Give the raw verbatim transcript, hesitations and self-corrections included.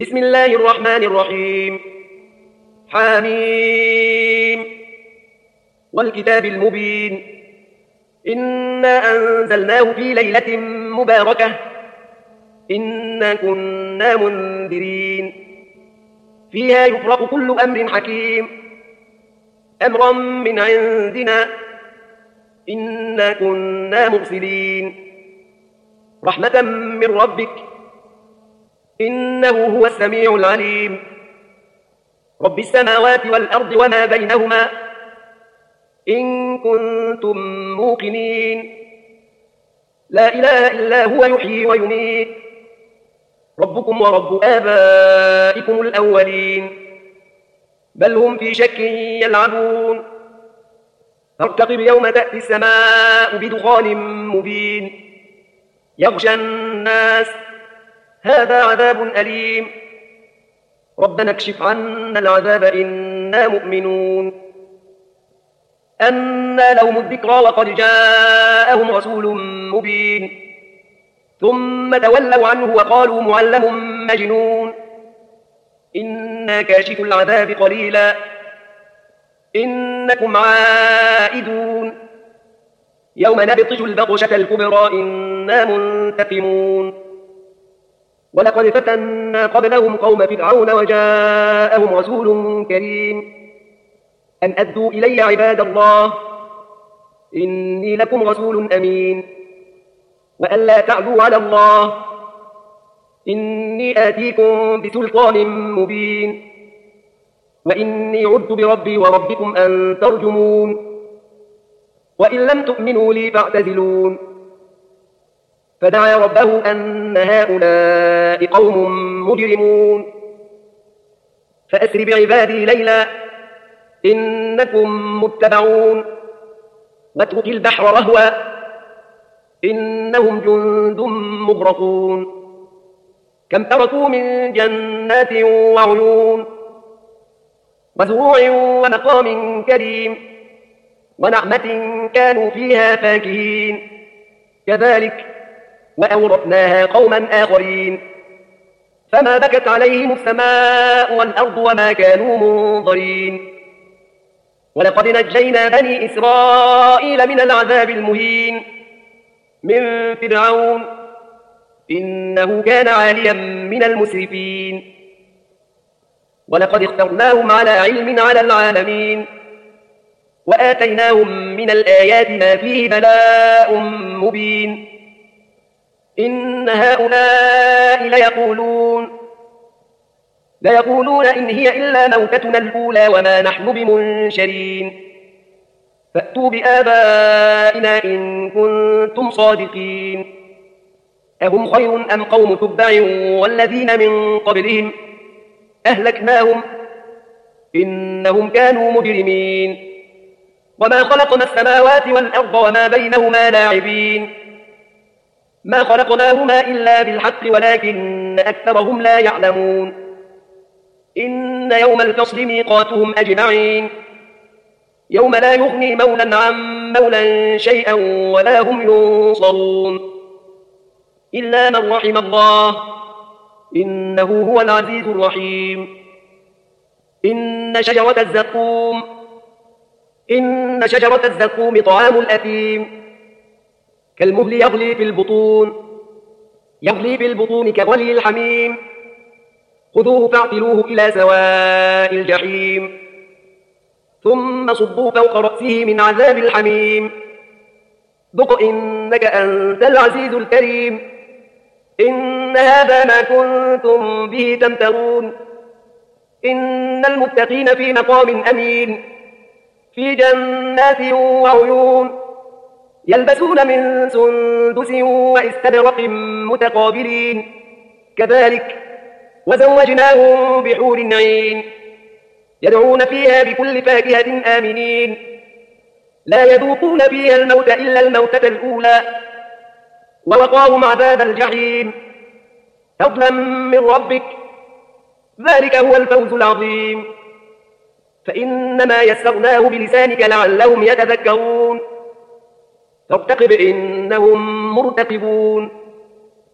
بسم الله الرحمن الرحيم. حاميم والكتاب المبين. إنا أنزلناه في ليلة مباركة إنا كنا منذرين فيها يفرق كل أمر حكيم أمرا من عندنا إنا كنا مرسلين رحمة من ربك إنه هو السميع العليم رب السماوات والأرض وما بينهما إن كنتم موقنين لا إله إلا هو يحيي ويميت ربكم ورب آبائكم الأولين بل هم في شك يلعبون فارتقب يوم تأتي السماء بدخان مبين يغشى الناس هذا عذاب أليم ربنا اكشف عنا العذاب إنا مؤمنون أنى لهم الذكرى وقد جاءهم رسول مبين ثم تولوا عنه وقالوا معلم مجنون إنا كاشف العذاب قليلا إنكم عائدون يوم نبطش البطشة الكبرى إنا منتقمون ولقد فتنا قبلهم قوم فرعون وجاءهم رسول كريم أن أدوا إلي عباد الله إني لكم رسول أمين وأن لا تعلوا على الله إني آتيكم بسلطان مبين وإني عدت بربي وربكم أن ترجمون وإن لم تؤمنوا لي فاعتزلون فدعا ربه أن هؤلاء قوم مجرمون فأسر بعبادي ليلا إنكم متبعون واترك البحر رهوا إنهم جند مغرقون كم تركوا من جنات وعيون وزروع ومقام كريم ونعمة كانوا فيها فاكهين كذلك وأورثناها قوما آخرين فما بكت عليهم السماء والأرض وما كانوا منظرين ولقد نجينا بني إسرائيل من العذاب المهين من فرعون إنه كان عاليا من المسرفين ولقد اخترناهم على علم على العالمين وآتيناهم من الآيات ما فيه بلاء مبين إن هؤلاء ليقولون ليقولون إن هي إلا موتتنا الأولى وما نحن بمنشرين فأتوا بآبائنا إن كنتم صادقين أهم خير أم قوم تبع والذين من قبلهم أهلكناهم إنهم كانوا مجرمين وما خلقنا السماوات والأرض وما بينهما لاعبين ما خلقناهما إلا بالحق ولكن أكثرهم لا يعلمون إن يوم الفصل ميقاتهم أجمعين يوم لا يغني مولا عن مولا شيئا ولا هم ينصرون إلا من رحم الله إنه هو العزيز الرحيم إن شجرة الزقوم إن شجرة الزقوم طعام الأثيم كالمهل يغلي في البطون يغلي في البطون كغلي الحميم خذوه فاعتلوه إلى سواء الجحيم ثم صبوا فوق رأسه من عذاب الحميم ذق إنك أنت العزيز الكريم إن هذا ما كنتم به تمترون إن المتقين في مقام أمين في جنات وعيون يلبسون من سندس واستبرق متقابلين كذلك وزوجناهم بحور عين يدعون فيها بكل فاكهة آمنين لا يذوقون فيها الموت إلا الموتة الأولى ووقاهم عذاب الجحيم فضلا من ربك ذلك هو الفوز العظيم فإنما يسرناه بلسانك لعلهم يتذكرون فارتقب إنهم مرتقبون